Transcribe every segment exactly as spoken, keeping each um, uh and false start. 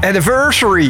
Anniversary.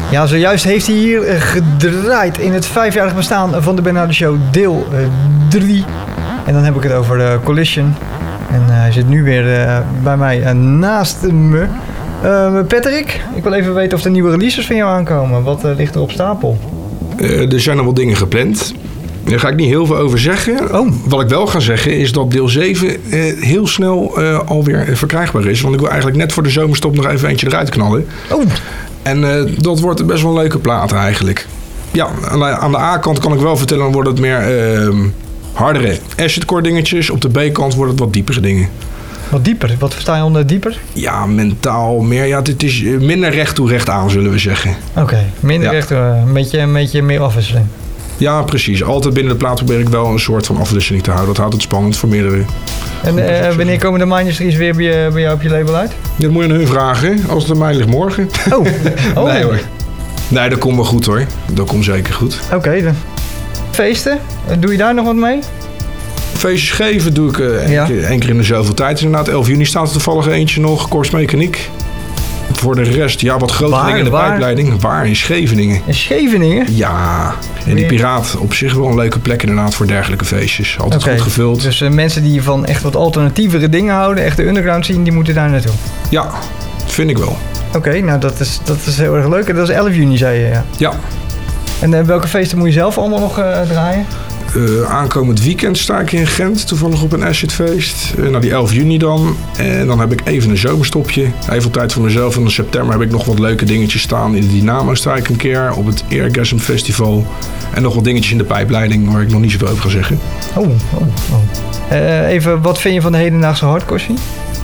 Ja, zojuist heeft hij hier gedraaid in het vijfjarig bestaan van de Bernardo Show deel drie. En dan heb ik het over uh, Collision. En uh, hij zit nu weer uh, bij mij uh, naast me. Uh, Patrick, ik wil even weten of er nieuwe releases van jou aankomen. Wat uh, ligt er op stapel? Uh, er zijn al wat dingen gepland. Daar ga ik niet heel veel over zeggen. Oh. Wat ik wel ga zeggen is dat deel zeven uh, heel snel uh, alweer verkrijgbaar is. Want ik wil eigenlijk net voor de zomerstop nog even eentje eruit knallen. Oh. En uh, dat wordt best wel een leuke plaat eigenlijk. Ja, aan de A-kant kan ik wel vertellen, dan wordt het meer uh, hardere acid-core dingetjes. Op de B-kant wordt het wat diepere dingen. Wat dieper? Wat versta je onder dieper? Ja, mentaal meer. Ja, het is minder recht toe recht aan, zullen we zeggen. Oké, okay, minder ja. recht toe. Een beetje, een beetje meer afwisseling. Ja, precies. Altijd binnen de plaat probeer ik wel een soort van afwisseling te houden. Dat houdt het spannend voor meerdere. En uh, wanneer komen de Mindustries weer bij, je, bij jou op je label uit? Dat moet je aan hun vragen. Als het aan mij ligt, morgen. Oh, oh. Nee hoor. Nee, dat komt wel goed hoor. Dat komt zeker goed. Oké, okay, dan. Feesten? Doe je daar nog wat mee? Feestjes geven doe ik uh, één, ja. keer, één keer in de zoveel tijd. Inderdaad, elf juni staat er toevallig eentje nog. Korps Mechaniek. Voor de rest, ja, wat grote waar, dingen in de waar? pijpleiding. Waar? In Scheveningen. In Scheveningen? Ja. En die Piraat op zich wel een leuke plek inderdaad voor dergelijke feestjes. Altijd okay. goed gevuld. Dus uh, mensen die van echt wat alternatievere dingen houden, echt de underground zien, die moeten daar naartoe? Ja, vind ik wel. Oké, okay, nou dat is, dat is heel erg leuk. En dat is elf juni, zei je, ja? Ja. En uh, welke feesten moet je zelf allemaal nog uh, draaien? Uh, aankomend weekend sta ik in Gent, toevallig op een acidfeest. Uh, nou, die elf juni dan. En dan heb ik even een zomerstopje. Even tijd voor mezelf. En in september heb ik nog wat leuke dingetjes staan. In de Dynamo sta ik een keer. Op het Airgasm Festival. En nog wat dingetjes in de pijpleiding waar ik nog niet zoveel over ga zeggen. Oh, oh, oh. Uh, even, wat vind je van de hedendaagse hardcore scene?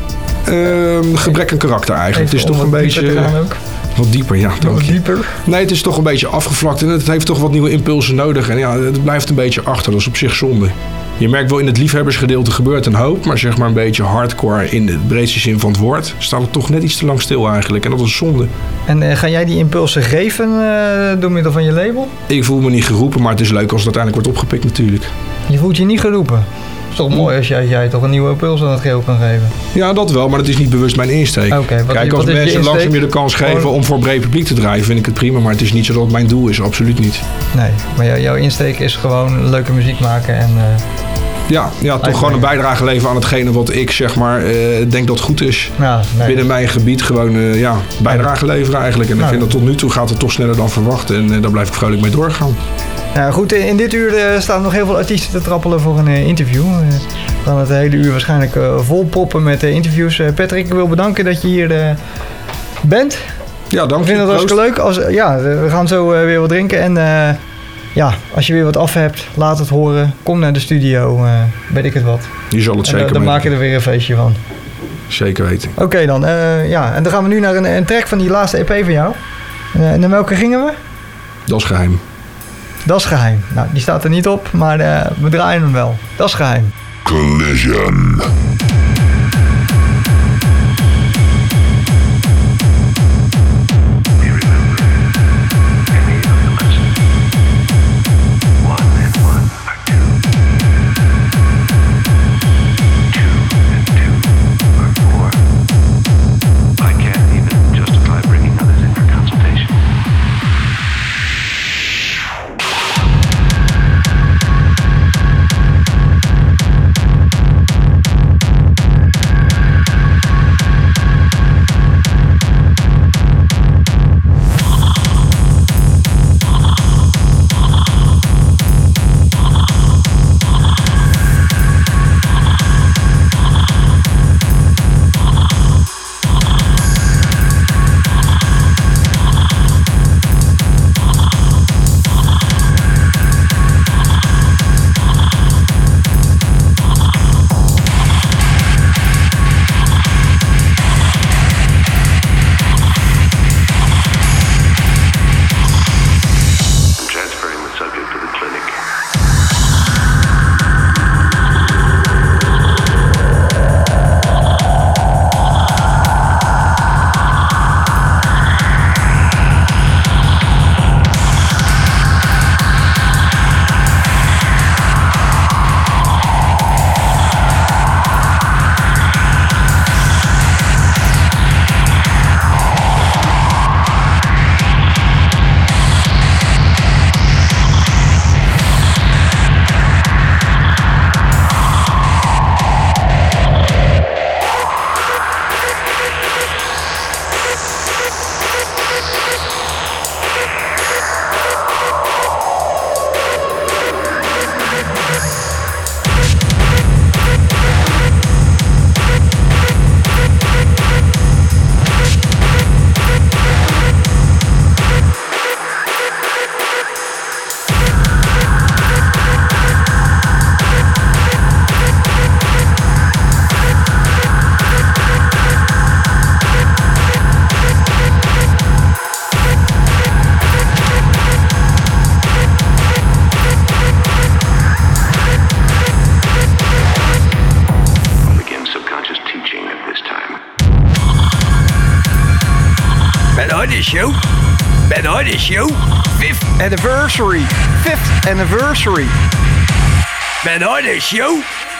Uh, gebrek aan karakter eigenlijk. Even het is toch een beetje... Wat dieper, ja. Wat dieper? Nee, het is toch een beetje afgevlakt en het heeft toch wat nieuwe impulsen nodig. En ja, het blijft een beetje achter. Dat is op zich zonde. Je merkt wel in het liefhebbersgedeelte gebeurt een hoop. Maar zeg maar een beetje hardcore in de breedste zin van het woord staat het toch net iets te lang stil eigenlijk. En dat is zonde. En uh, ga jij die impulsen geven uh, door middel van je label? Ik voel me niet geroepen, maar het is leuk als het uiteindelijk wordt opgepikt natuurlijk. Je voelt je niet geroepen? Het is toch mooi als jij, jij toch een nieuwe impuls aan het geheel kan geven? Ja, dat wel, maar dat is niet bewust mijn insteek. Okay, wat, Kijk, als wat mensen langzaam je de kans geven Gewoon... om voor breed publiek te draaien, vind ik het prima. Maar het is niet zo dat het mijn doel is, absoluut niet. Nee, maar jou, jouw insteek is gewoon leuke muziek maken en... Uh... Ja, ja, toch gewoon een bijdrage leveren aan hetgene wat ik zeg maar uh, denk dat goed is. Ja, nee. Binnen mijn gebied gewoon uh, ja, bijdrage leveren eigenlijk. En nou, ik vind dat tot nu toe gaat het toch sneller dan verwacht. En uh, daar blijf ik vrolijk mee doorgaan. Nou goed, in dit uur uh, staan nog heel veel artiesten te trappelen voor een uh, interview. Uh, we gaan het hele uur waarschijnlijk uh, vol proppen met uh, interviews. Uh, Patrick, ik wil bedanken dat je hier uh, bent. Ja, dank je. Ik vind het hartstikke leuk. Als, uh, ja, we gaan zo uh, weer wat drinken. En uh, ja, als je weer wat af hebt, laat het horen. Kom naar de studio, uh, weet ik het wat. Je zal het en, zeker uh, dan maak je er weer een feestje van. Zeker weten. Oké okay, dan. Uh, ja, en dan gaan we nu naar een, een track van die laatste E P van jou. Uh, en naar welke gingen we? Dat is geheim. Dat is geheim. Nou, die staat er niet op, maar uh, we draaien hem wel. Dat is geheim. Collision. Hardy Show. Ben Hardy Show. Fifth anniversary. Fifth anniversary. Ben Hardy Show.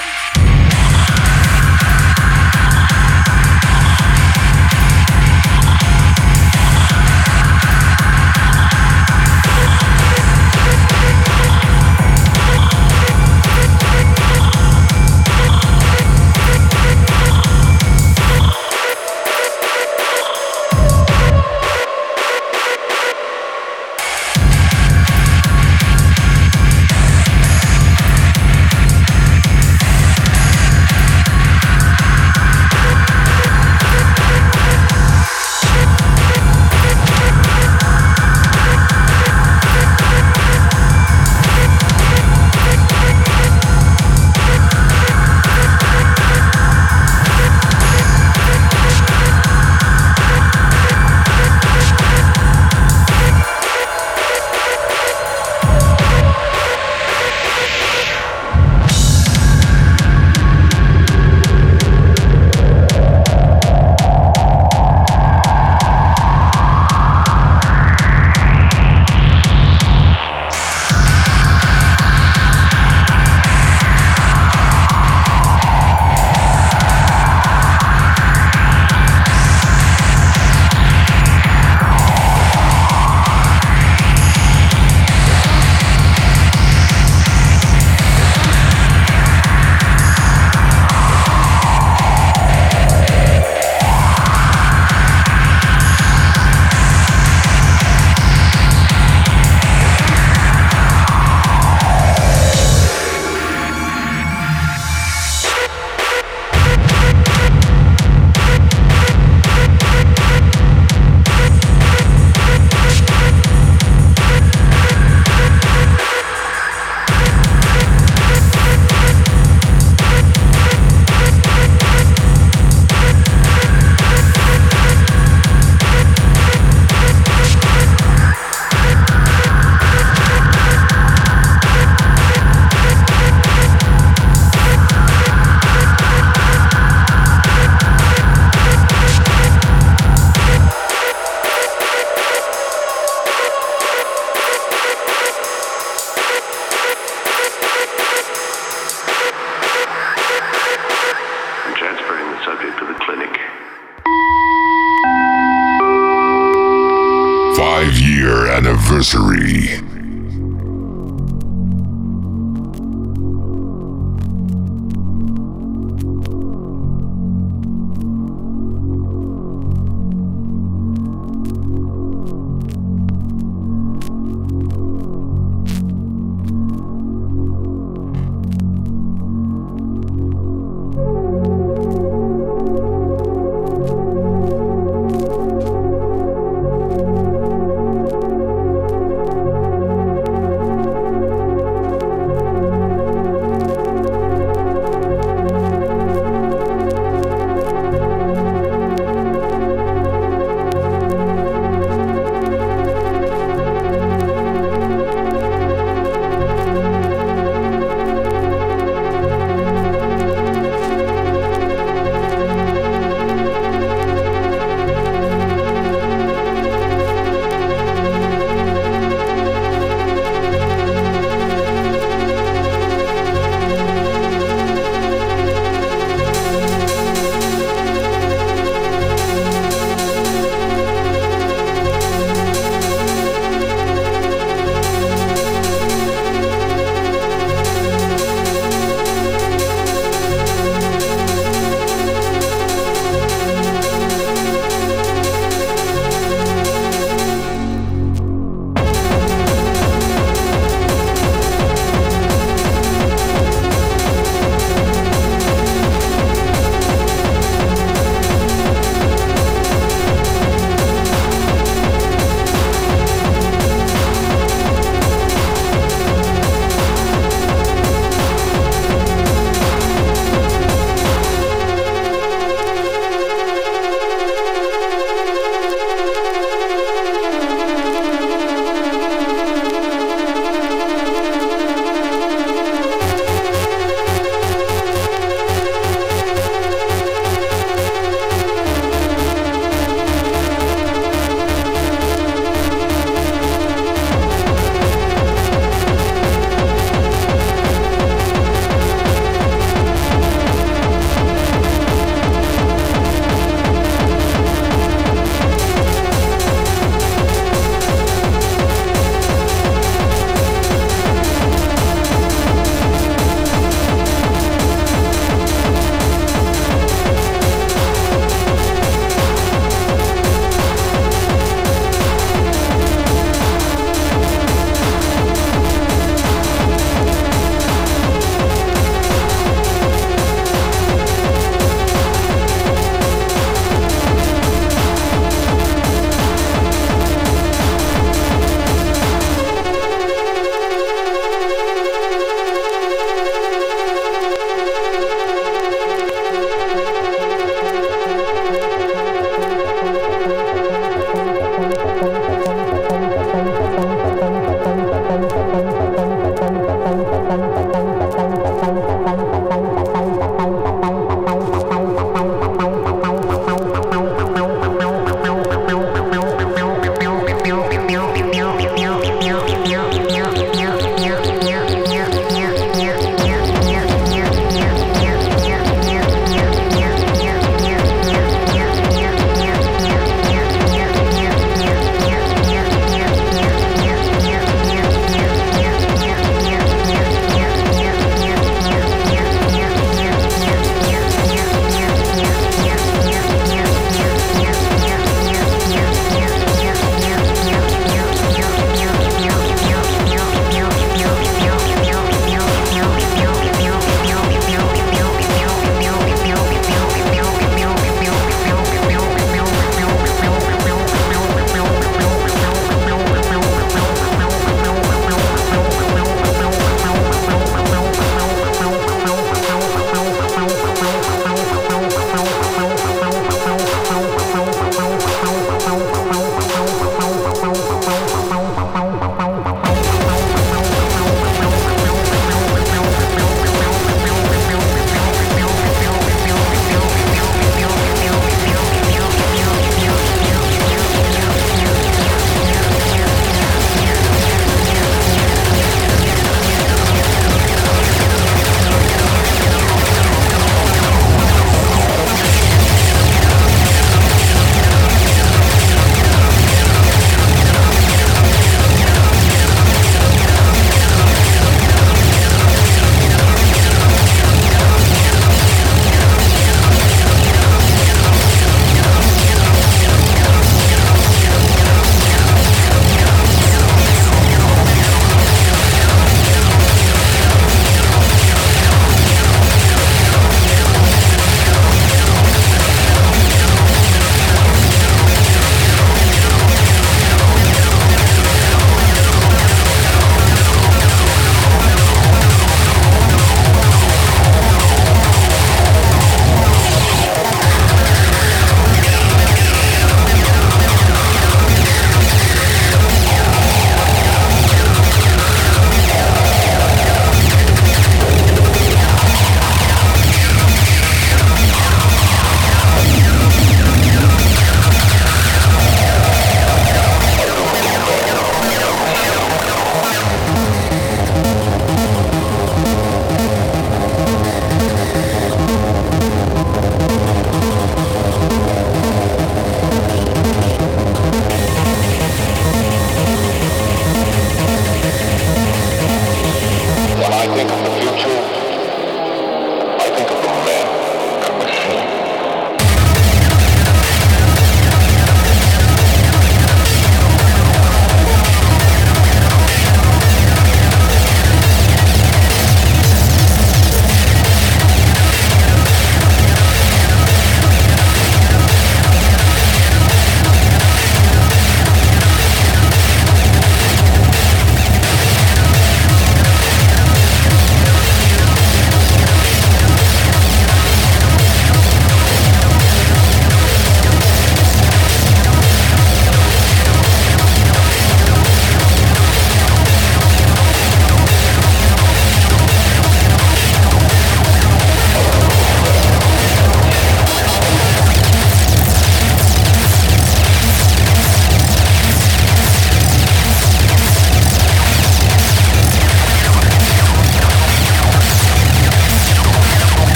Five-year anniversary.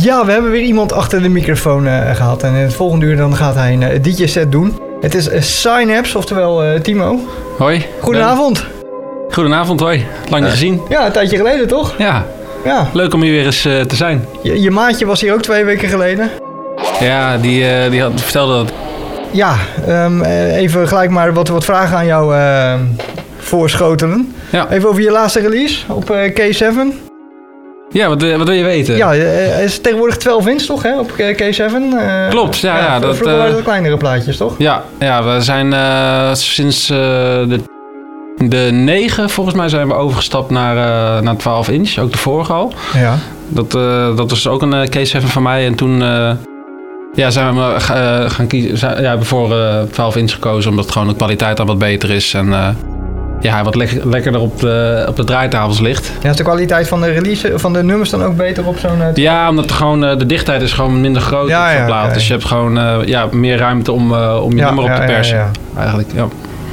Ja, we hebben weer iemand achter de microfoon uh, gehad. En in het volgende uur dan gaat hij een uh, D J-set doen. Het is uh, Synapse, oftewel uh, Timo. Hoi. Goedenavond. Goedenavond, hoi. Lang niet uh, gezien. Ja, een tijdje geleden toch? Ja. Ja. Leuk om hier weer eens uh, te zijn. Je, je maatje was hier ook twee weken geleden. Ja, die, uh, die had, vertelde dat. Ja, um, even gelijk maar wat, wat vragen aan jou uh, voorschotelen. Ja. Even over je laatste release op uh, K zeven. Ja, wat, wat wil je weten? Ja, het is tegenwoordig twaalf inch toch, hè, op K zeven? Uh, Klopt, ja. ja, ja dat, vroeger waren uh, dat kleinere plaatjes, toch? Ja, ja we zijn uh, sinds uh, de, de negen, volgens mij, zijn we overgestapt naar, uh, naar twaalf inch. Ook de vorige al. Ja. Dat, uh, dat was ook een uh, K zeven van mij. En toen uh, ja, zijn we uh, gaan kiezen. Zijn, ja, hebben voor uh, twaalf inch gekozen, omdat gewoon de kwaliteit dan wat beter is. En uh, ja, wat le- lekkerder op de, op de draaitafels ligt. Ja, is de kwaliteit van de release van de nummers dan ook beter op zo'n... Uh, ja, omdat er gewoon, uh, de dichtheid is gewoon minder groot ja, op zo'n ja, plaat. okay. Dus je hebt gewoon uh, ja, meer ruimte om, uh, om je ja, nummer op ja, te persen. Ja, ja. Eigenlijk, ja.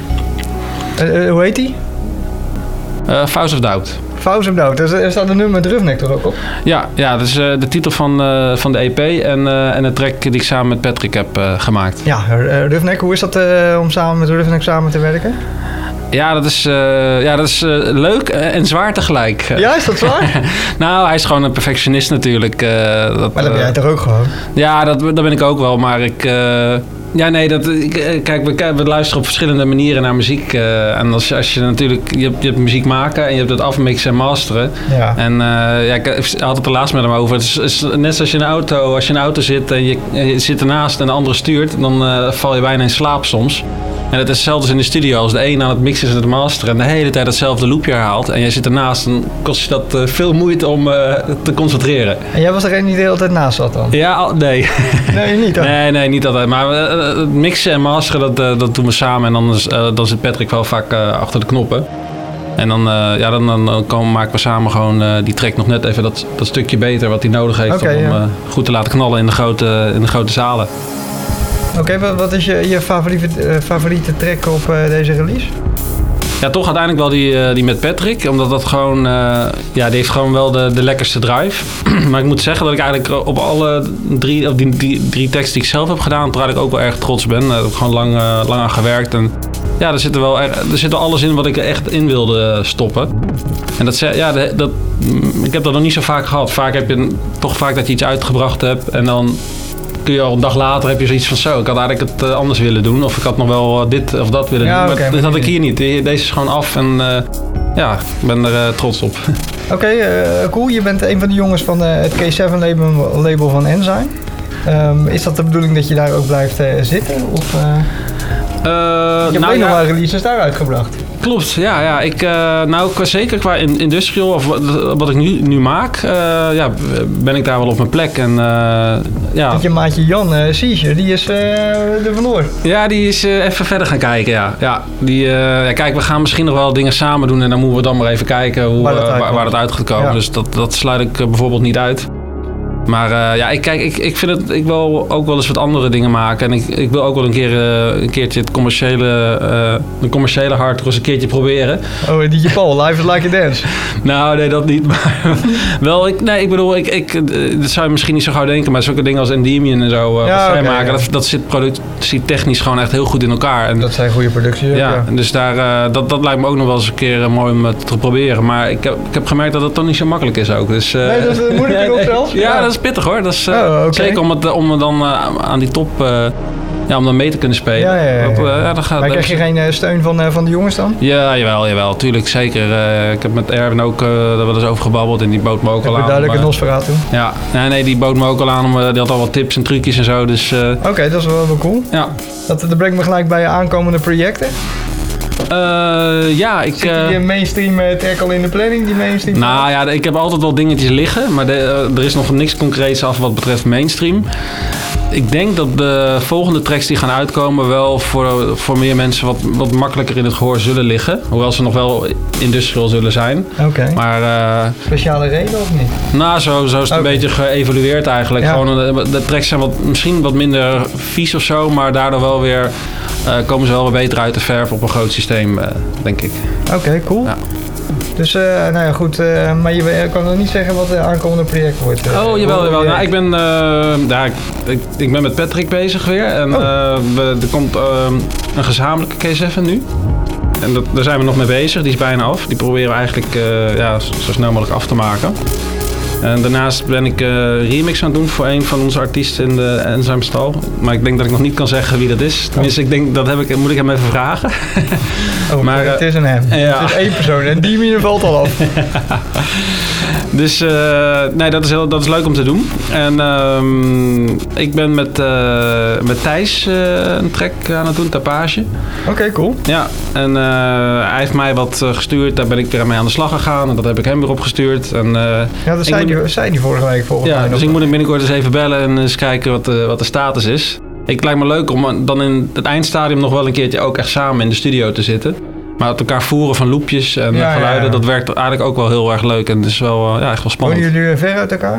Uh, uh, hoe heet die? Uh, Faust of Doubt. Faust of Doubt. Er staat een nummer met Roughneck toch ook op? Ja, ja, dat is uh, de titel van, uh, van de E P en, uh, en de track die ik samen met Patrick heb uh, gemaakt. Ja, uh, Roughneck. Hoe is dat uh, om samen met Roughneck samen te werken? Ja, dat is, uh, ja, dat is uh, leuk en zwaar tegelijk. Ja, is dat zwaar? Nou, hij is gewoon een perfectionist natuurlijk. Uh, dat, maar dat ben jij toch ook gewoon? Ja, dat, dat ben ik ook wel. Maar ik... Uh, ja, nee, dat, ik, kijk, we, we luisteren op verschillende manieren naar muziek. Uh, en als, als je natuurlijk... Je hebt, je hebt muziek maken en je hebt het afmixen en masteren. Ja. En uh, ja, ik had het er laatst met hem over. Het is, is net zoals je in een auto... Als je in een auto zit en je, je zit ernaast en de andere stuurt... dan uh, val je bijna in slaap soms. En het is hetzelfde als in de studio. Als de een aan het mixen is en het masteren... en de hele tijd hetzelfde loopje herhaalt... en jij zit ernaast... dan kost je dat uh, veel moeite om uh, te concentreren. En jij was er een die de hele tijd naast zat dan? Ja, al, nee. Nee, niet dan? Nee, nee, niet altijd. Maar uh, het mixen en masteren, dat, uh, dat doen we samen. En dan, is, uh, dan zit Patrick wel vaak uh, achter de knoppen. En dan, uh, ja, dan, dan, dan komen, maken we samen gewoon uh, die track nog net even dat, dat stukje beter... wat hij nodig heeft okay, om ja. uh, goed te laten knallen in de grote, in de grote zalen. Oké, okay, wat, wat is je, je favoriete, uh, favoriete track op uh, deze release? Ja, toch uiteindelijk wel die, uh, die met Patrick. Omdat dat gewoon... Uh, ja, die heeft gewoon wel de, de lekkerste drive. Maar ik moet zeggen dat ik eigenlijk op alle drie, of die, die drie teksten die ik zelf heb gedaan... waar ik ook wel erg trots ben. Daar heb ik gewoon lang, uh, lang aan gewerkt. En ja, er zit er wel er, er zit wel alles in wat ik er echt in wilde stoppen. En dat, ja, dat, ik heb dat nog niet zo vaak gehad. Vaak heb je toch vaak dat je iets uitgebracht hebt en dan... kun je al een dag later heb je zoiets van zo. Ik had eigenlijk het uh, anders willen doen. Of ik had nog wel uh, dit of dat willen ja, doen. Maar okay, dat had ik hier niet. Deze is gewoon af en uh, ja, ik ben er uh, trots op. Oké, okay, uh, cool. Je bent een van de jongens van uh, het K zeven label, label van Enzyme. Um, is dat de bedoeling dat je daar ook blijft uh, zitten? Of, uh... Uh, je hebt nou, ook nog ja, wel releases daar uitgebracht. Klopt, ja. ja. Ik, uh, nou, qua, zeker qua industrial, of wat, wat ik nu, nu maak, uh, ja, ben ik daar wel op mijn plek. En, uh, ja. Dat je maatje Jan, uh, Seizure, die is uh, er vandoor. Ja, die is uh, even verder gaan kijken, ja. ja, die, uh, ja kijk, we gaan misschien nog wel dingen samen doen en dan moeten we dan maar even kijken hoe, waar, dat uh, waar, waar dat uit gaat komen. Ja. Dus dat, dat sluit ik uh, bijvoorbeeld niet uit. Maar uh, ja, ik, kijk, ik, ik vind het, ik wil ook wel eens wat andere dingen maken. En ik, ik wil ook wel een, keer, uh, een keertje het commerciële, uh, de commerciële hardcore eens een keertje proberen. Oh, D J Paul, Live is Like a Dance. Nou, nee, dat niet. Maar wel, ik, nee, ik bedoel, ik, ik, dat zou je misschien niet zo gauw denken. Maar zulke dingen als Endymion en zo, uh, ja, wat zij okay, maken, ja. dat, dat zit productietechnisch gewoon echt heel goed in elkaar. En, dat zijn goede producties. Ja, ja. dus daar, uh, dat, dat lijkt me ook nog wel eens een keer uh, mooi om te proberen. Maar ik heb, ik heb gemerkt dat het toch niet zo makkelijk is ook. Dus, uh, nee, dat is moeilijk nog zelfs. Ja, ja, dat is pittig hoor. Dat is, uh, oh, okay. Zeker om, het, om dan uh, aan die top... Uh, Ja, om dan mee te kunnen spelen. Ja, ja, ja. Dat, uh, ja, dat gaat, maar krijg je geen uh, steun van, uh, van de jongens dan? Ja, jawel, jawel. Tuurlijk, zeker. Uh, ik heb met Erwin ook uh, daar wel eens over gebabbeld en die bood me ook heb al aan. duidelijk een Nosferatu toe. Ja, nee, nee, die bood me ook al aan. Om, uh, die had al wat tips en trucjes en zo. Dus, uh, Oké, okay, dat is wel, wel cool. Ja. Dat, dat brengt me gelijk bij je aankomende projecten. Uh, ja, ik... Zit die uh, mainstream uh, track al in de planning, die mainstream? Nou ja, ik heb altijd wel dingetjes liggen. Maar de, uh, er is nog niks concreets af wat betreft mainstream. Ik denk dat de volgende tracks die gaan uitkomen wel voor, voor meer mensen wat, wat makkelijker in het gehoor zullen liggen. Hoewel ze nog wel industrial zullen zijn. Oké. Okay. Maar... Uh, speciale reden of niet? Nou, zo, zo is het okay. een beetje geëvalueerd eigenlijk. Ja. Gewoon, de tracks zijn wat, misschien wat minder vies of zo, maar daardoor wel weer... Uh, komen ze wel wat beter uit de verf op een groot systeem, uh, denk ik. Oké, okay, cool. Ja. Dus, uh, nou ja, goed. Uh, maar je kan nog niet zeggen wat het aankomende project wordt. Uh, oh, jawel, jawel. Nou, ik ben, uh, ja, ik, ik, ik ben met Patrick bezig weer. En oh. uh, we, er komt uh, een gezamenlijke K zeven nu. En dat, daar zijn we nog mee bezig. Die is bijna af. Die proberen we eigenlijk uh, ja, zo snel mogelijk af te maken. En daarnaast ben ik uh, remix aan het doen voor een van onze artiesten in de Enzyme Stal. Maar ik denk dat ik nog niet kan zeggen wie dat is. Tenminste, ik denk, dat heb ik, moet ik hem even vragen. Oh, maar, uh, het is een hem. Ja. Het is één persoon en die mine valt al af. Dus uh, nee, dat is, heel, dat is leuk om te doen. En uh, ik ben met, uh, met Thijs uh, een track aan het doen, Tapage. Oké, okay, cool. Ja, en uh, hij heeft mij wat uh, gestuurd. Daar ben ik weer mee aan de slag gegaan. En dat heb ik hem weer opgestuurd. En, uh, ja, dat zei, moet, die, zei die vorige week volgens ja, mij. Dus ik moet hem binnenkort eens even bellen en eens kijken wat de, wat de status is. Ik lijkt me leuk om dan in het eindstadium nog wel een keertje ook echt samen in de studio te zitten. Maar het elkaar voeren van loopjes en ja, geluiden, ja, ja. dat werkt eigenlijk ook wel heel erg leuk. En het is wel, ja, echt wel spannend. Wonen jullie ver uit elkaar?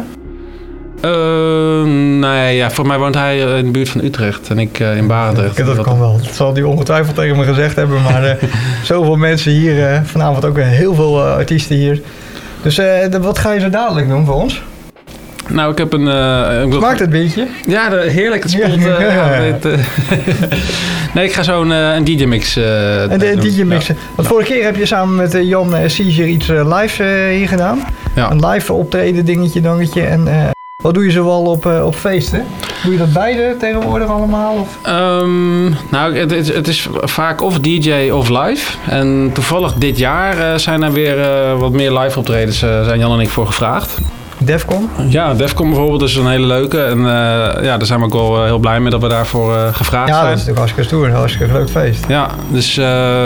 Uh, nee, ja, voor mij woont hij in de buurt van Utrecht en ik uh, in Barendrecht. Ja, dat kan wel. Dat zal hij ongetwijfeld tegen me gezegd hebben. Maar uh, zoveel mensen hier, uh, vanavond ook weer heel veel uh, artiesten hier. Dus uh, de, wat ga je zo dadelijk doen voor ons? Nou, ik heb een... Uh, ik Smaakt het biertje? Ja, de, heerlijk. Het speelt... Uh, ja, ja, ja. Het, uh, nee, ik ga zo'n uh, een D J-mix uh, En de D J-mix. Ja. Want vorige keer heb je samen met uh, Jan uh, Caesar iets uh, live uh, hier gedaan. Ja. Een live optreden dingetje, dangetje. En uh, wat doe je zoal op, uh, op feesten? Doe je dat beide tegenwoordig allemaal? Of? Um, nou, het, het, het is vaak of D J of live. En toevallig dit jaar uh, zijn er weer uh, wat meer live optredens. Uh, zijn Jan en ik voor gevraagd. Defcon? Ja, Defcon bijvoorbeeld is een hele leuke. En uh, ja, daar zijn we ook wel uh, heel blij mee dat we daarvoor uh, gevraagd ja, zijn. Ja, dat is natuurlijk hartstikke stoer. Een hartstikke leuk feest. Ja, dus uh,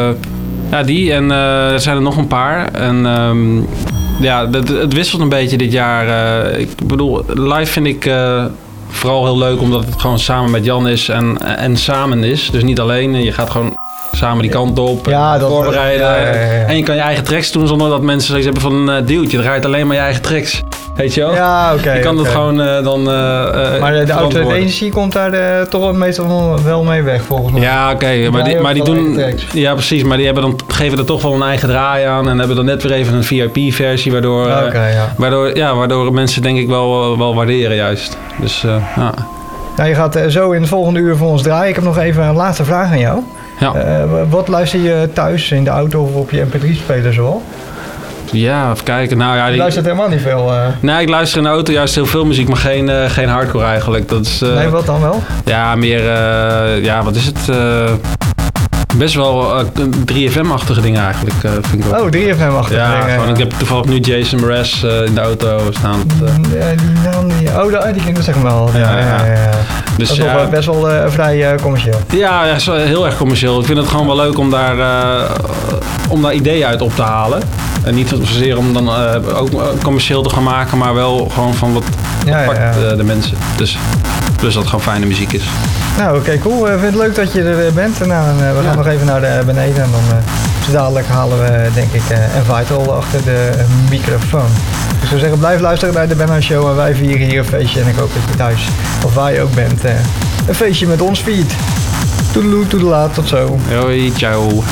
ja, die. En uh, er zijn er nog een paar. En um, ja, het, het wisselt een beetje dit jaar. Uh, ik bedoel, live vind ik uh, vooral heel leuk omdat het gewoon samen met Jan is en, en samen is. Dus niet alleen. Je gaat gewoon samen die kant op, ja, en dat voorbereiden. Ja, ja, ja, ja. En je kan je eigen tracks doen zonder dat mensen zoiets hebben van... Uh, dude, je draait alleen maar je eigen tracks. Weet je wel? Ja, oké. Okay, je kan okay. dat gewoon uh, dan... Uh, maar de, de auto-energie komt daar uh, toch wel meestal wel mee weg, volgens mij. Ja, oké. Okay, maar die, maar die doen... Ja, precies. Maar die hebben dan, geven er toch wel een eigen draai aan. En hebben dan net weer even een V I P-versie, waardoor... Uh, okay, ja. waardoor, ja, waardoor mensen denk ik wel, wel waarderen juist. Dus, uh, ja. Nou, je gaat uh, zo in het volgende uur voor ons draaien. Ik heb nog even een laatste vraag aan jou. Ja. Uh, wat luister je thuis in de auto of op je M P drie speler zoal? Ja, even kijken. Nou, ja, die... Je luistert helemaal niet veel. Uh... Nee, ik luister in de auto juist heel veel muziek, maar geen, uh, geen hardcore eigenlijk. Dat is, uh... Nee, wat dan wel? Ja, meer, uh, ja, wat is het? Uh... Best wel uh, drie F M-achtige dingen eigenlijk, uh, vind ik wel. Oh, drie F M-achtige ja, dingen. Gewoon, ja, ik heb toevallig nu Jason Mraz uh, in de auto staan. Uh... Ja, die naam, die... Oh, die, die ken ik zeg maar wel. Ja, ja, ja. ja, ja. Dus, dat is ja, wel best wel uh, vrij uh, commercieel. Ja, ja, heel erg commercieel. Ik vind het gewoon wel leuk om daar, uh, om daar ideeën uit op te halen. En niet zozeer om dan uh, ook commercieel te gaan maken, maar wel gewoon van wat, wat ja, pakt ja, ja. de mensen. Dus plus dat het gewoon fijne muziek is. Nou, oké, okay, cool. Ik uh, vind het leuk dat je er bent. Nou, uh, we gaan ja. nog even naar de beneden en dan uh, zo dadelijk halen we denk ik uh, een Vital achter de uh, microfoon. Dus ik zou zeggen, blijf luisteren naar de Benno Show en wij vieren hier een feestje. En ik hoop dat je thuis, of waar je ook bent, uh, een feestje met ons viert. Toedeloe, toedelaat, tot zo. Hoi, ciao.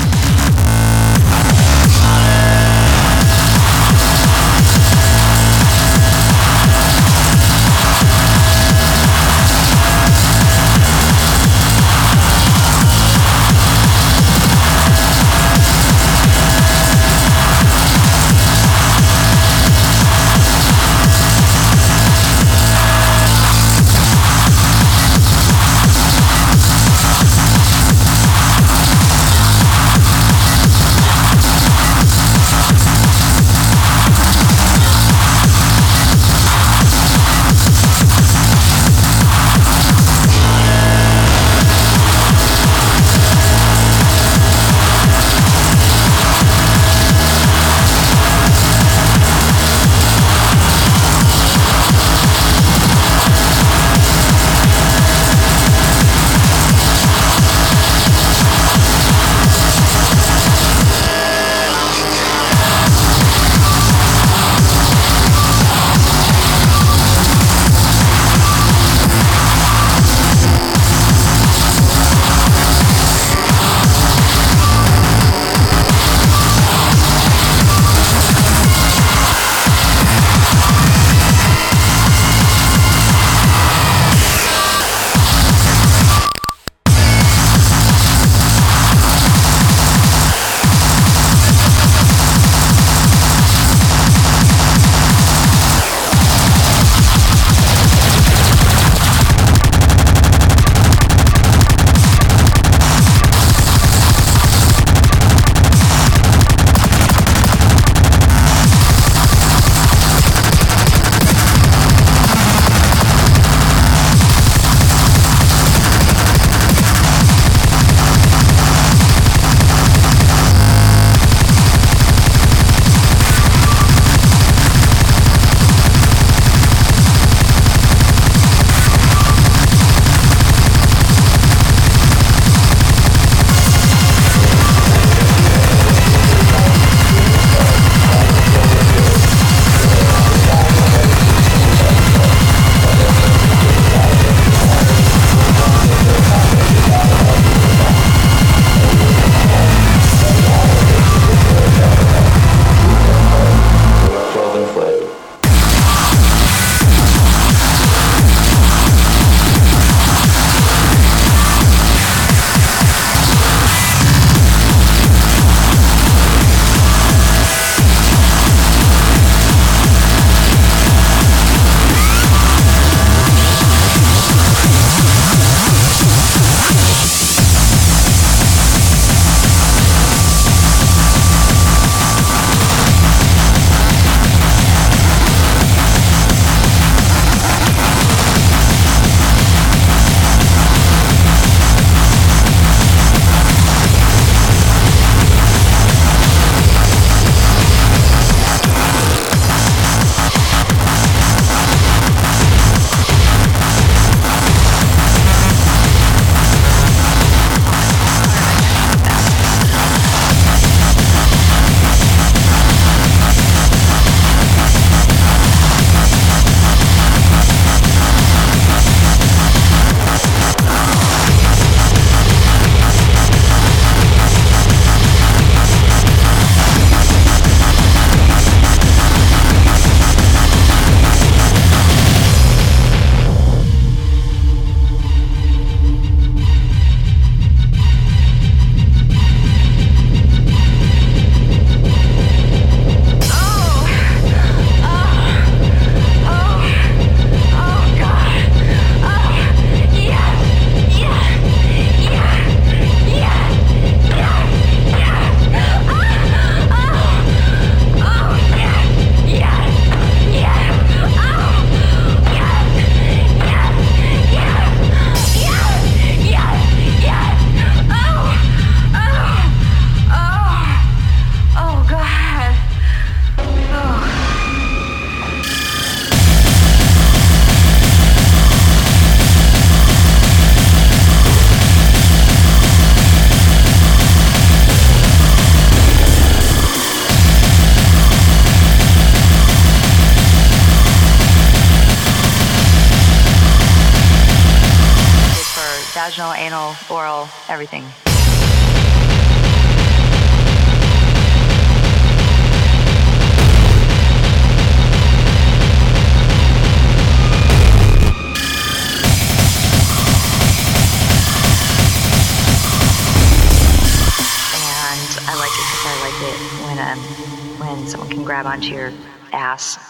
vaginal, anal, oral, everything. I like it because I like it when um when someone can grab onto your ass.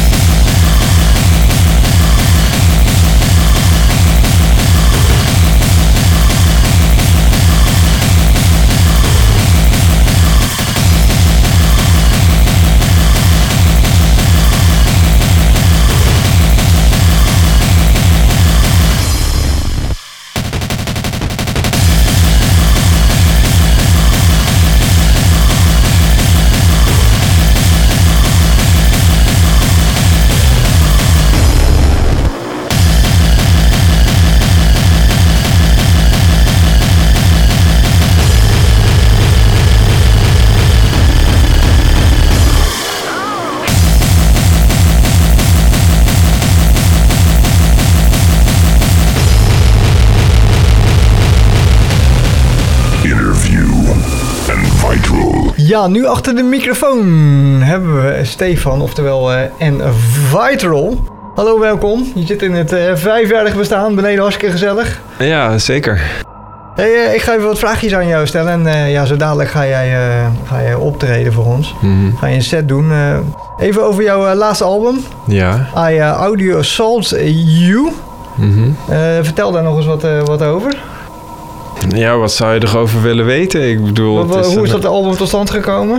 Ja, nu achter de microfoon hebben we Stefan, oftewel uh, en Vital. Hallo, welkom. Je zit in het uh, vijfjarig bestaan, beneden hartstikke gezellig. Ja, zeker. Hey, uh, ik ga even wat vraagjes aan jou stellen en uh, ja, zo dadelijk ga jij, uh, ga jij optreden voor ons. Mm-hmm. Ga je een set doen. Uh, even over jouw uh, laatste album. Ja. I uh, Audio Assault You. Mm-hmm. Uh, vertel daar nog eens wat, uh, wat over. Ja, wat zou je erover willen weten? Ik bedoel, wat, het is hoe is een... dat album tot stand gekomen?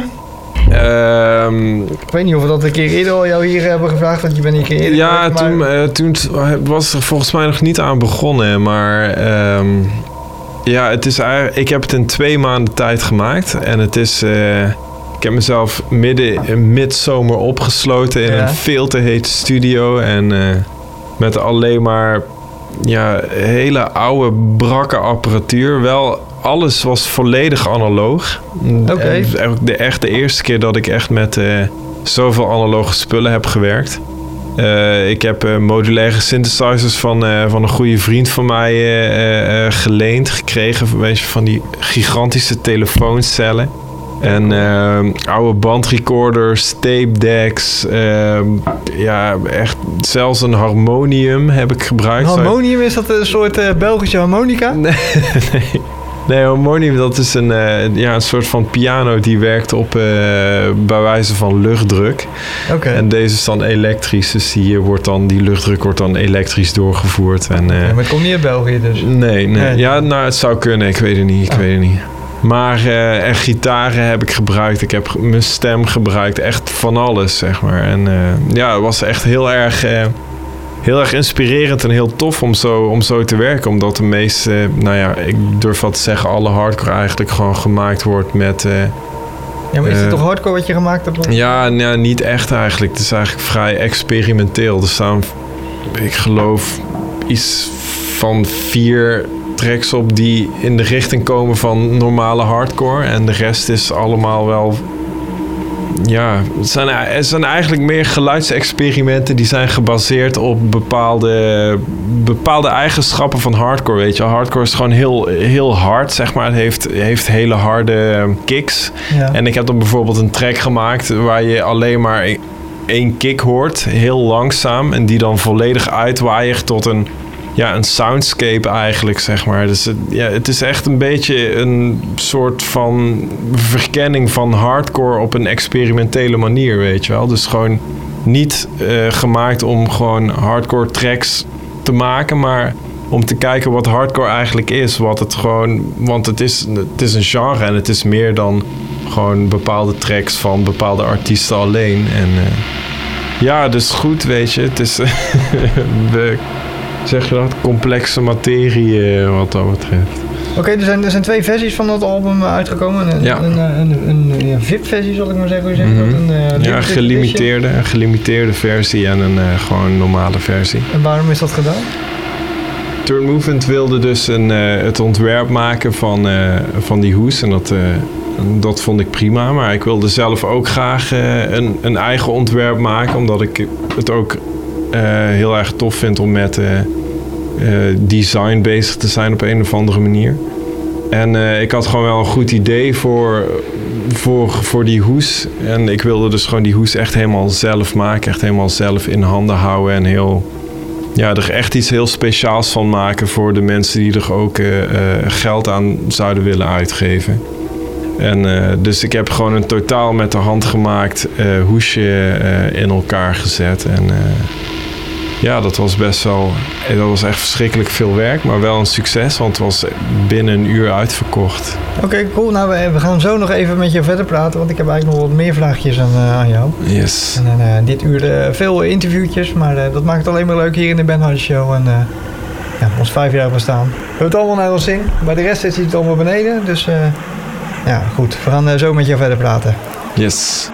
Um, ik weet niet of we dat een keer eerder al jou hier hebben gevraagd, want je bent een keer eerder. Ja, geweest, toen, maar... uh, toen was er volgens mij nog niet aan begonnen, maar um, ja, het is eigenlijk, ik heb het in twee maanden tijd gemaakt en het is, uh, ik heb mezelf midden in midzomer opgesloten in ja. een veel te hete studio en uh, met alleen maar ja, hele oude brakke apparatuur, wel. Alles was volledig analoog. Oké. Okay. De, echt de eerste keer dat ik echt met uh, zoveel analoge spullen heb gewerkt. Uh, ik heb uh, modulaire synthesizers van, uh, van een goede vriend van mij uh, uh, geleend, gekregen. Weet je, van die gigantische telefooncellen. En uh, oude bandrecorders, tape decks. Uh, ja, echt zelfs een harmonium heb ik gebruikt. Een harmonium, is dat een soort uh, Belgische harmonica? Nee, nee. Nee, harmonium, dat is een, uh, ja, een soort van piano die werkt op uh, bij wijze van luchtdruk. Okay. En deze is dan elektrisch, dus die, wordt dan, die luchtdruk wordt dan elektrisch doorgevoerd. En, uh, ja, maar het komt niet uit België dus? Nee, nee. nee. Ja, nou, het zou kunnen, ik weet het niet, ik oh. weet het niet. Maar uh, en gitaren heb ik gebruikt, ik heb mijn stem gebruikt, echt van alles, zeg maar. En uh, ja, het was echt heel erg... Uh, Heel erg inspirerend en heel tof om zo, om zo te werken. Omdat de meeste, nou ja, ik durf wat te zeggen, alle hardcore eigenlijk gewoon gemaakt wordt met... Uh, ja, maar is het uh, toch hardcore wat je gemaakt hebt? Ja, ja, niet echt eigenlijk. Het is eigenlijk vrij experimenteel. Er staan, ik geloof, iets van vier tracks op die in de richting komen van normale hardcore. En de rest is allemaal wel... Ja, het zijn, het zijn eigenlijk meer geluidsexperimenten die zijn gebaseerd op bepaalde, bepaalde eigenschappen van hardcore, weet je. Hardcore is gewoon heel, heel hard, zeg maar. Het heeft, heeft hele harde kicks. Ja. En ik heb dan bijvoorbeeld een track gemaakt waar je alleen maar één kick hoort, heel langzaam. En die dan volledig uitwaaiert tot een... Ja, een soundscape eigenlijk, zeg maar. Dus het, ja, het is echt een beetje een soort van verkenning van hardcore op een experimentele manier, weet je wel. Dus gewoon niet uh, gemaakt om gewoon hardcore tracks te maken, maar om te kijken wat hardcore eigenlijk is. Wat het gewoon, want het is, het is een genre en het is meer dan gewoon bepaalde tracks van bepaalde artiesten alleen. En uh, ja, dus goed, weet je. Het is... we, zeg je dat? Complexe materie uh, wat dat betreft. Oké, okay, er, zijn, er zijn twee versies van dat album uitgekomen. Een, ja. een, een, een, een, een V I P-versie, zal ik maar zeggen. Hoe zeg je mm-hmm. dat? Een, uh, ja, gelimiteerde, een gelimiteerde versie en een uh, gewoon normale versie. En waarom is dat gedaan? Turn Movement wilde dus een, uh, het ontwerp maken van, uh, van die hoes. En dat, uh, dat vond ik prima. Maar ik wilde zelf ook graag uh, een, een eigen ontwerp maken. Omdat ik het ook... Uh, heel erg tof vind om met, uh, uh, design bezig te zijn op een of andere manier. En uh, ik had gewoon wel een goed idee voor, voor, voor die hoes. En ik wilde dus gewoon die hoes echt helemaal zelf maken. Echt helemaal zelf in handen houden. En heel, ja, er echt iets heel speciaals van maken voor de mensen die er ook uh, uh, geld aan zouden willen uitgeven. En uh, dus ik heb gewoon een totaal met de hand gemaakt uh, hoesje uh, in elkaar gezet. En uh, ja, dat was best wel... Dat was echt verschrikkelijk veel werk, maar wel een succes. Want het was binnen een uur uitverkocht. Oké, okay, cool. Nou, we, we gaan zo nog even met je verder praten. Want ik heb eigenlijk nog wat meer vraagjes aan, uh, aan jou. Yes. En uh, dit uur uh, veel interviewtjes. Maar uh, dat maakt het alleen maar leuk hier in de Ben Hardy Show. En uh, ja, ons vijfjarig bestaan. We hebben het allemaal naar ons zin. Bij de rest zit het allemaal beneden. Dus uh, ja, goed. We gaan uh, zo met je verder praten. Yes.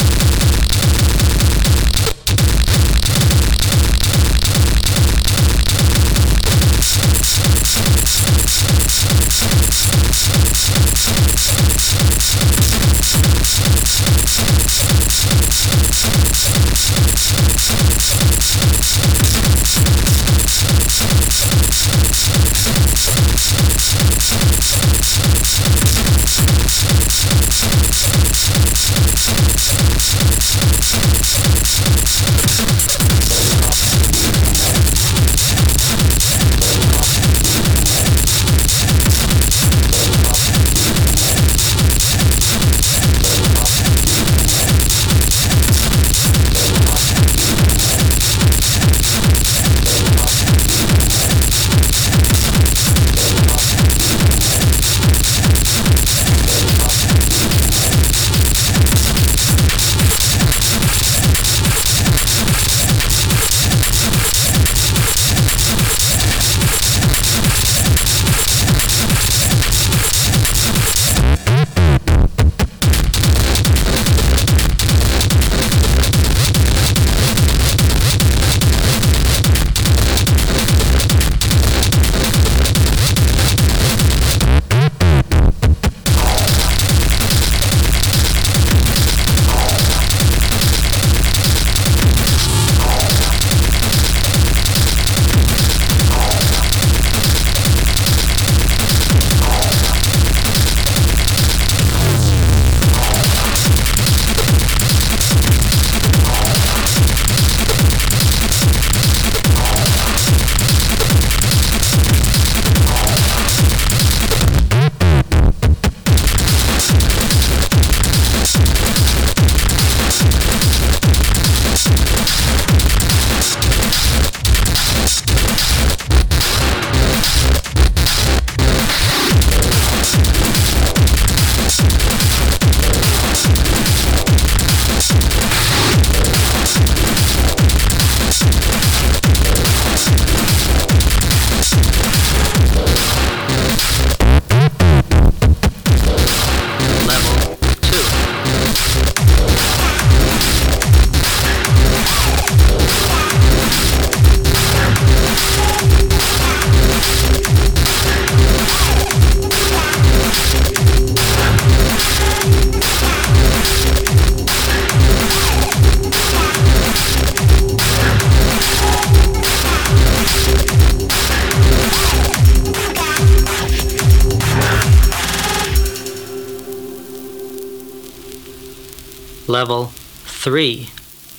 Level three.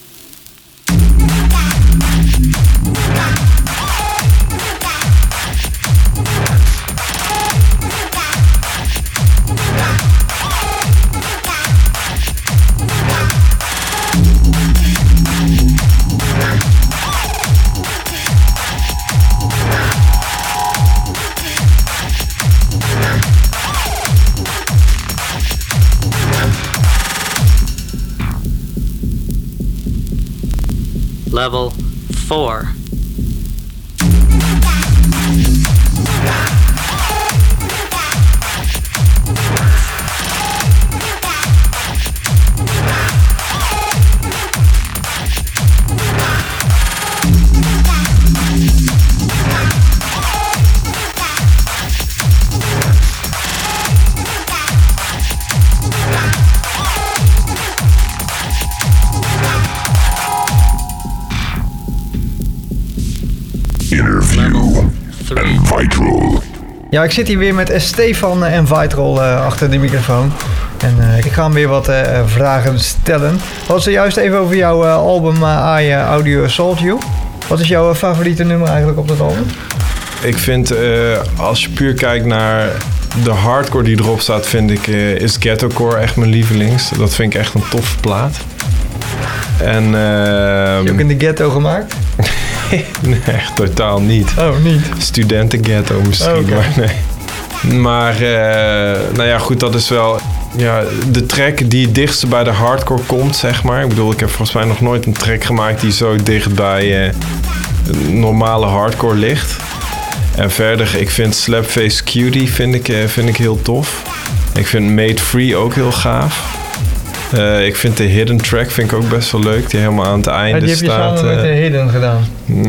Level four. Elview en Vital. Ja, ik zit hier weer met Stefan en Vital uh, achter de microfoon. En uh, ik ga hem weer wat uh, vragen stellen. We hadden zojuist even over jouw uh, album uh, I uh, Audio Assault You. Wat is jouw uh, favoriete nummer eigenlijk op dat album? Ik vind, uh, als je puur kijkt naar de hardcore die erop staat, vind ik, uh, is Ghettocore echt mijn lievelings. Dat vind ik echt een toffe plaat. En, uh, Heb je ook in de ghetto gemaakt? Nee, echt totaal niet. Oh, niet? Studentenghetto misschien, oh, okay. maar nee. Maar, uh, nou ja, goed, dat is wel ja, de track die het dichtste bij de hardcore komt, zeg maar. Ik bedoel, ik heb volgens mij nog nooit een track gemaakt die zo dicht bij uh, normale hardcore ligt. En verder, ik vind Slapface Cutie vind ik, uh, vind ik heel tof. Ik vind Made Free ook heel gaaf. Uh, ik vind de Hidden track vind ik ook best wel leuk, die helemaal aan het einde die staat. Die heb je samen uh, met de Hidden gedaan?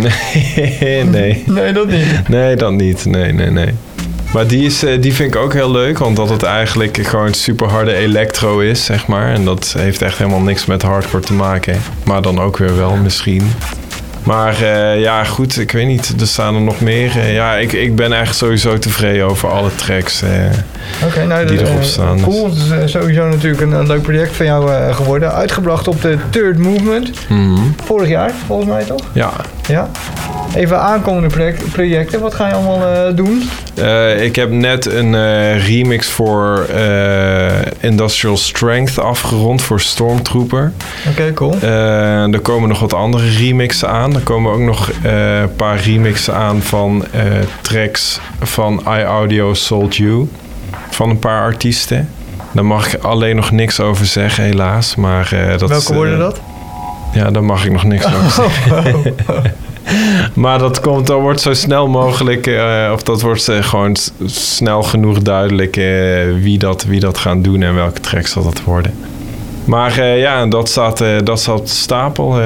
Nee, nee. Nee, dat niet? Nee, dat niet. Nee, nee, nee. Maar die, is, uh, die vind ik ook heel leuk, omdat het eigenlijk gewoon super harde electro is, zeg maar. En dat heeft echt helemaal niks met hardcore te maken. Maar dan ook weer wel misschien. Maar uh, ja, goed, ik weet niet. Er staan er nog meer. Uh, ja, ik, ik ben echt sowieso tevreden over alle tracks uh, okay, nou, die erop uh, staan. Cool, het is uh, sowieso natuurlijk een, een leuk project van jou uh, geworden. Uitgebracht op de Third Movement. Mm-hmm. Vorig jaar, volgens mij toch? Ja. Ja. Even aankomende project, projecten, wat ga je allemaal uh, doen? Uh, ik heb net een uh, remix voor uh, Industrial Strength afgerond voor Stormtrooper. Oké, okay, cool. Uh, er komen nog wat andere remixen aan. Er komen ook nog uh, een paar remixen aan van uh, tracks van I Audio Assault You. Van een paar artiesten. Daar mag ik alleen nog niks over zeggen, helaas. Maar, uh, dat Welke uh, worden dat? Ja, daar mag ik nog niks over zeggen. Oh, oh, oh. Maar dat komt, dat wordt zo snel mogelijk, uh, of dat wordt uh, gewoon s- snel genoeg duidelijk uh, wie, dat, wie dat gaan doen en welke tracks dat, dat worden. Maar uh, ja, dat staat, uh, dat staat op de stapel uh,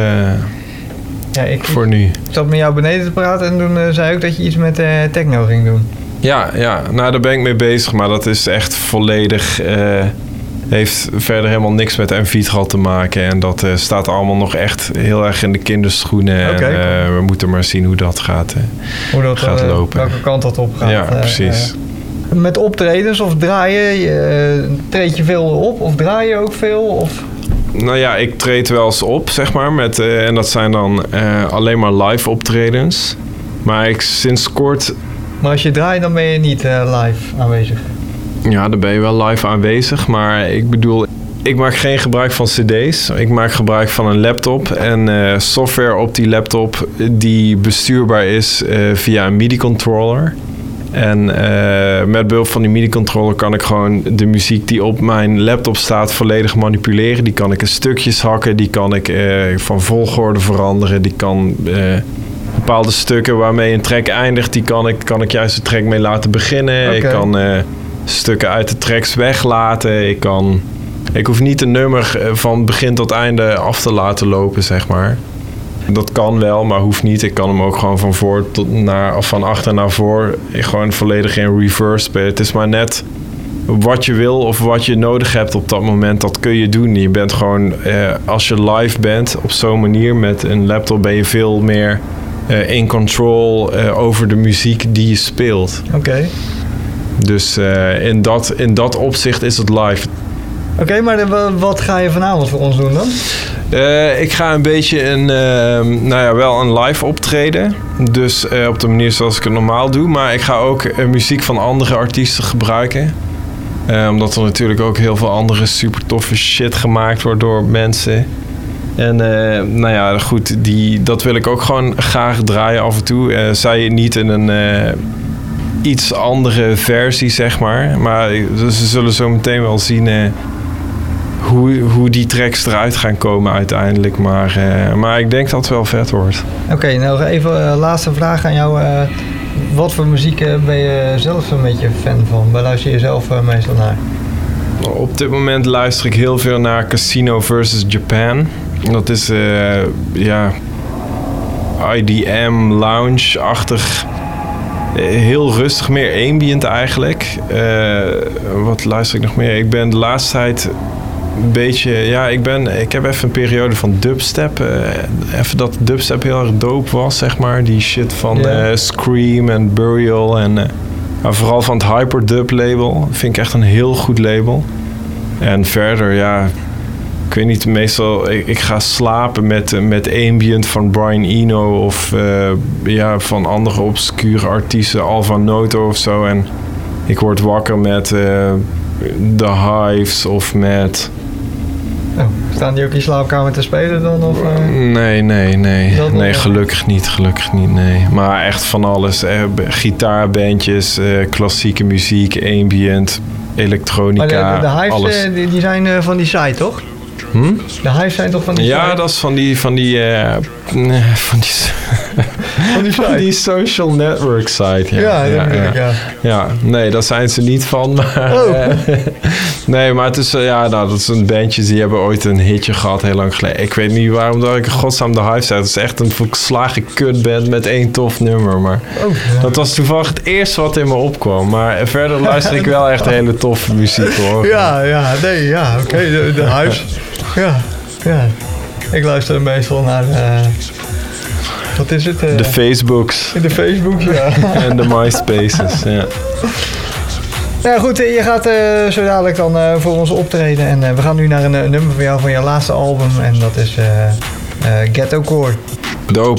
ja, ik, voor nu. Ik zat met jou beneden te praten en toen uh, zei je ook dat je iets met uh, techno ging doen. Ja, ja, nou daar ben ik mee bezig, maar dat is echt volledig... Uh, heeft verder helemaal niks met Envitral te maken. En dat uh, staat allemaal nog echt heel erg in de kinderschoenen. Okay, en uh, cool. We moeten maar zien hoe dat gaat, uh, hoe dat, gaat uh, lopen. Welke kant dat op gaat. Ja, uh, precies. Uh, met optredens of draaien, uh, treed je veel op of draai je ook veel? Of? Nou ja, ik treed wel eens op, zeg maar. Met, uh, en dat zijn dan uh, alleen maar live optredens. Maar ik sinds kort... Maar als je draait, dan ben je niet uh, live aanwezig? Ja, dan ben je wel live aanwezig. Maar ik bedoel, ik maak geen gebruik van cd's. Ik maak gebruik van een laptop en uh, software op die laptop die bestuurbaar is uh, via een MIDI-controller. En uh, met behulp van die MIDI-controller kan ik gewoon de muziek die op mijn laptop staat volledig manipuleren. Die kan ik in stukjes hakken, die kan ik uh, van volgorde veranderen. Die kan uh, bepaalde stukken waarmee een track eindigt, die kan ik, kan ik juist de track mee laten beginnen. Okay. Ik kan uh, stukken uit de tracks weglaten. Ik kan... Ik hoef niet een nummer van begin tot einde af te laten lopen, zeg maar. Dat kan wel, maar hoeft niet. Ik kan hem ook gewoon van voor tot naar, of van achter naar voor gewoon volledig in reverse spelen. Het is maar net wat je wil of wat je nodig hebt op dat moment. Dat kun je doen. Je bent gewoon, eh, als je live bent op zo'n manier met een laptop, ben je veel meer uh, in control uh, over de muziek die je speelt. Oké. Okay. Dus uh, in, dat, in dat opzicht is het live. Oké, okay, maar de, wat ga je vanavond voor ons doen dan? Uh, ik ga een beetje een, uh, nou ja, wel een live optreden. Dus uh, op de manier zoals ik het normaal doe. Maar ik ga ook uh, muziek van andere artiesten gebruiken. Uh, omdat er natuurlijk ook heel veel andere super toffe shit gemaakt wordt door mensen. En uh, nou ja, goed, die, dat wil ik ook gewoon graag draaien af en toe. Uh, zij niet in een... Uh, iets andere versie, zeg maar. Maar ze zullen zo meteen wel zien uh, hoe, hoe die tracks eruit gaan komen uiteindelijk. Maar, uh, maar ik denk dat het wel vet wordt. Oké, okay, nou even uh, laatste vraag aan jou. Uh, wat voor muziek uh, ben je zelf een beetje fan van? Waar luister je zelf uh, meestal naar? Op dit moment luister ik heel veel naar Casino versus Japan. Dat is uh, ja, I D M, lounge-achtig. Heel rustig, meer ambient eigenlijk. Uh, wat luister ik nog meer? Ik ben de laatste tijd een beetje... Ja, ik, ben, ik heb even een periode van dubstep. Uh, even dat dubstep heel erg dope was, zeg maar. Die shit van Ja. uh, Scream en Burial. En, uh, maar vooral van het Hyperdub label. Vind ik echt een heel goed label. En verder, ja... Ik weet niet, meestal... Ik, ik ga slapen met, uh, met ambient van Brian Eno... of uh, ja, van andere obscure artiesten, Alva Noto of zo. En ik word wakker met uh, The Hives of met... Oh, staan die ook in je slaapkamer te spelen dan? Of, uh... Nee, nee, nee. Dat Nee, nog- gelukkig niet, gelukkig niet, nee. Maar echt van alles. Eh, b- gitaarbandjes, eh, klassieke muziek, ambient, Maar elektronica, de, de Hives, alles. eh, die, die zijn uh, van die site, toch? Hm? De Hives zijn toch van die Ja, site? dat is van die, van die, eh, nee, van die, Van die van site? die social network site. Ja, Ja, dat bedoel ik, ja. Ja, nee, daar zijn ze niet van. Maar, Oh. eh, nee, maar het is, eh, ja, nou, dat is een bandje. Die hebben ooit een hitje gehad, heel lang geleden. Ik weet niet waarom dat ik godsnaam de Hive zei. Het is echt een verslagen kutband met één tof nummer. Maar Oh, dat was toevallig het eerste wat in me opkwam. Maar verder luister ik wel echt hele toffe muziek, hoor. ja, ja, nee, ja, oké, de, de Hives. Ja, ja. Ik luister meestal naar, uh, wat is het? Uh, De Facebooks de Facebook, ja. en de MySpaces, ja. Nou goed, eh, je gaat uh, zo dadelijk dan uh, voor ons optreden. En uh, we gaan nu naar een uh, nummer van jou van je laatste album. En dat is uh, uh, Ghetto Core. Dope.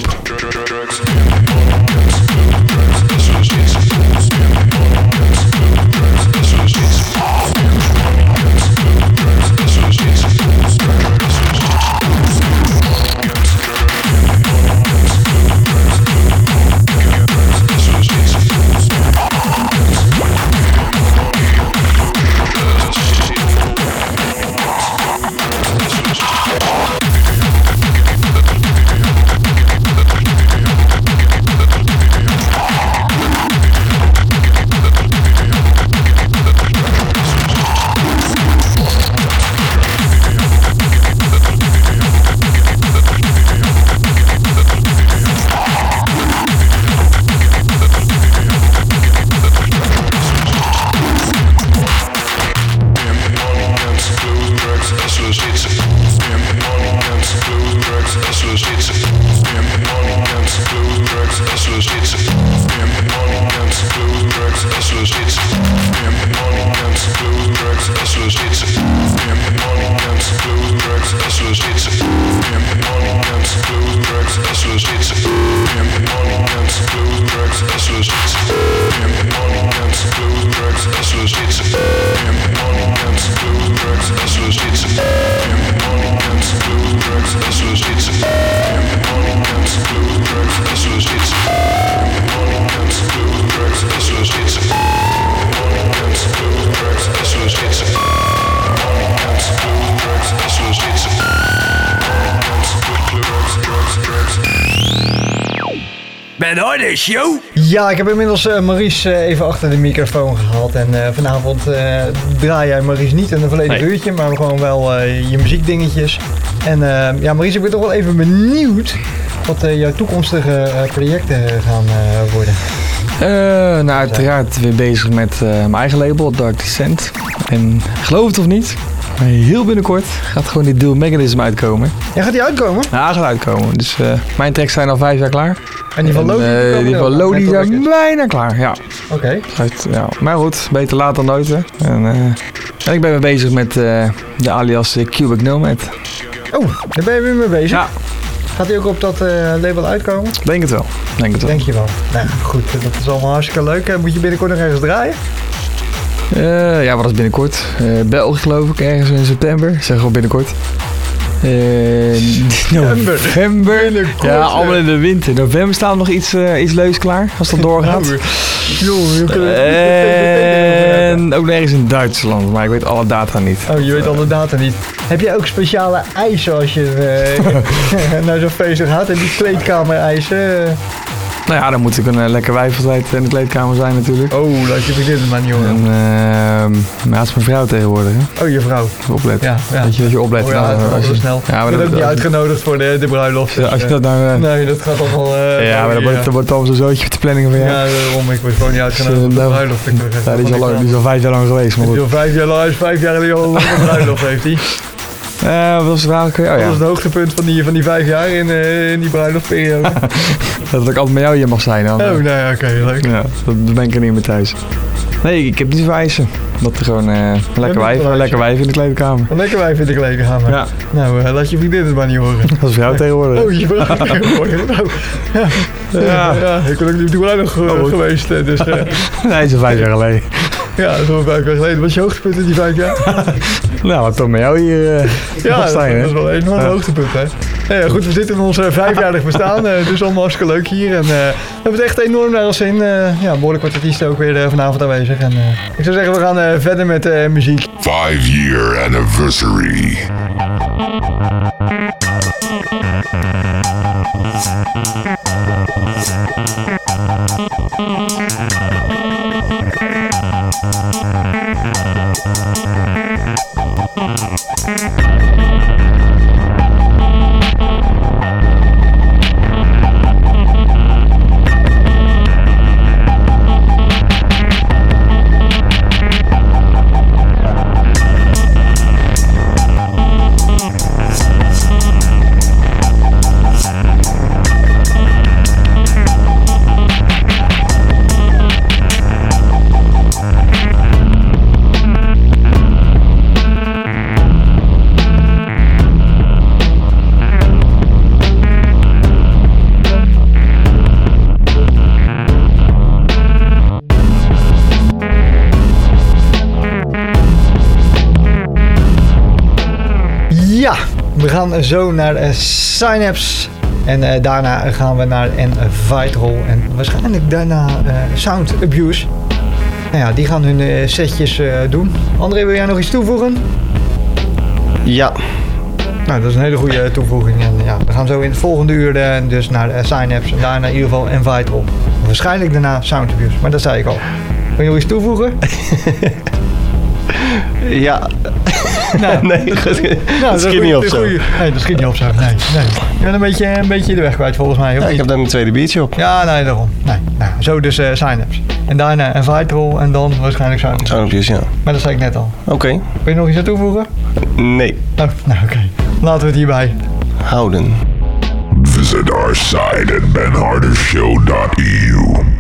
Ben Harnish, yo! Ja, ik heb inmiddels uh, Maurice uh, even achter de microfoon gehaald. En uh, vanavond uh, draai jij Maurice niet in een volledig Nee. uurtje, maar gewoon wel uh, je muziekdingetjes. En uh, ja, Maurice, ik ben toch wel even benieuwd wat uh, jouw toekomstige uh, projecten gaan uh, worden. Uh, nou, uiteraard weer bezig met uh, mijn eigen label, Dark Descent. En geloof het of niet, maar heel binnenkort gaat gewoon die Dual Mechanism uitkomen. Ja, gaat die uitkomen? Ja, gaat uitkomen. Dus uh, mijn tracks zijn al vijf jaar klaar. En die van Lodi? En, uh, komen die er van ook Lodi met zijn Rocket. bijna klaar, ja. Oké. Okay. Uit, ja. Maar goed, beter laat dan nooit. Hè. En, uh, en ik ben weer bezig met uh, de alias uh, Cubic Nomad. Oh, daar ben je weer mee bezig? Ja. Gaat die ook op dat uh, label uitkomen? Denk het wel. Denk het wel. Denk je wel. Nou goed, dat is allemaal hartstikke leuk. Moet je binnenkort nog ergens draaien? Uh, ja, wat is binnenkort? Uh, België geloof ik, ergens in september. Zeg gewoon binnenkort. Uh, november. Binnenkort, ja, allemaal in de winter. November staat nog iets, uh, iets leuks klaar, als dat doorgaat. En ook nergens in Duitsland, maar ik weet alle data niet. Oh, je weet alle data niet. Heb jij ook speciale eisen als je uh, naar zo'n feest gaat? En die kleedkamer eisen? Nou ja, dan moet ik een uh, lekker wijf altijd in de kleedkamer zijn natuurlijk. Oh, dat je begint het maar niet hoor. En uh, maar dat is mijn vrouw tegenwoordig. Hè? Oh, je vrouw. Even opletten. Ja, ja. Dat je, dat je oplet. Oh, ja, nou, dat als gaat je, snel. Ja, maar je bent dat, ook niet dat, uitgenodigd voor de, de bruiloft. Dus, als je dat nou... Uh, nee, dat gaat allemaal... Uh, ja, maar dat wordt, dat wordt allemaal zo'n zootje op de planning van jou. Ja, daarom. Ik word gewoon niet uitgenodigd voor de bruiloft. Ik ja, die, is al lang, die is al vijf jaar lang geweest. Maar die is al vijf jaar lang, hij is vijf jaar geleden al een bruiloft heeft hij. Uh, wat was de vraag? Oh, ja. Wat was het hoogtepunt van die, van die vijf jaar in, uh, in die bruiloftperiode? Dat ik altijd met jou hier mag zijn. Dan. Oh, nee, oké, okay, leuk. Ja, dat ben ik er niet meer thuis. Nee, ik heb niet voor eisen. Dat er gewoon uh, een lekker wijf, een lekker wijf in de kleedkamer. Een lekker wijf in de kleedkamer? Ja. Nou, uh, laat je vriendin het maar niet horen. Dat is vrouw tegenwoordig. Oh, je vrouw tegenwoordig. Nou, ja. Ja. Ja, ik ben ook niet op de bruiloft oh, geweest. Dus, uh. nee, dat is al vijf jaar geleden. Ja, dat is al vijf jaar geleden. Wat is je hoogtepunt in die vijf jaar? Nou, wat toch met jou hier uh, ja, zijn, dat is wel een enorm ja. hoogtepunt, hè? Ja, goed, we zitten in ons uh, vijfjarig bestaan, uh, dus allemaal hartstikke leuk hier. En uh, we hebben het echt enorm naar ons in. Uh, ja, behoorlijk wat artiesten ook weer uh, vanavond aanwezig. En uh, ik zou zeggen, we gaan uh, verder met uh, muziek. Five year anniversary. Ja, we gaan zo naar uh, Synapse en uh, daarna gaan we naar en Vital en waarschijnlijk daarna uh, Sound Abuse. Nou ja, die gaan hun uh, setjes uh, doen. André, wil jij nog iets toevoegen? Ja. Nou, dat is een hele goede toevoeging. En ja, we gaan zo in het volgende uur uh, dus naar uh, Synapse en daarna in ieder geval en Vital. Waarschijnlijk daarna Sound Abuse, maar dat zei ik al. Wil je nog iets toevoegen? Ja. Nou, nee, dat, nou, dat schiet niet op zo. Nee, dat schiet niet op zo. Nee, nee. Je bent een beetje, een beetje de weg kwijt volgens mij. Ja, ik heb daar mijn tweede biertje op. Ja, nee, daarom. Nee, nou, zo dus uh, Synapse. En daarna een Vital en dan waarschijnlijk Sound Abuse. Ja. Maar dat zei ik net al. Oké. Okay. Wil je nog iets aan toevoegen? Nee. Oh, nou, oké. Okay. Laten we het hierbij houden. Visit our site at ben harder show dot e u.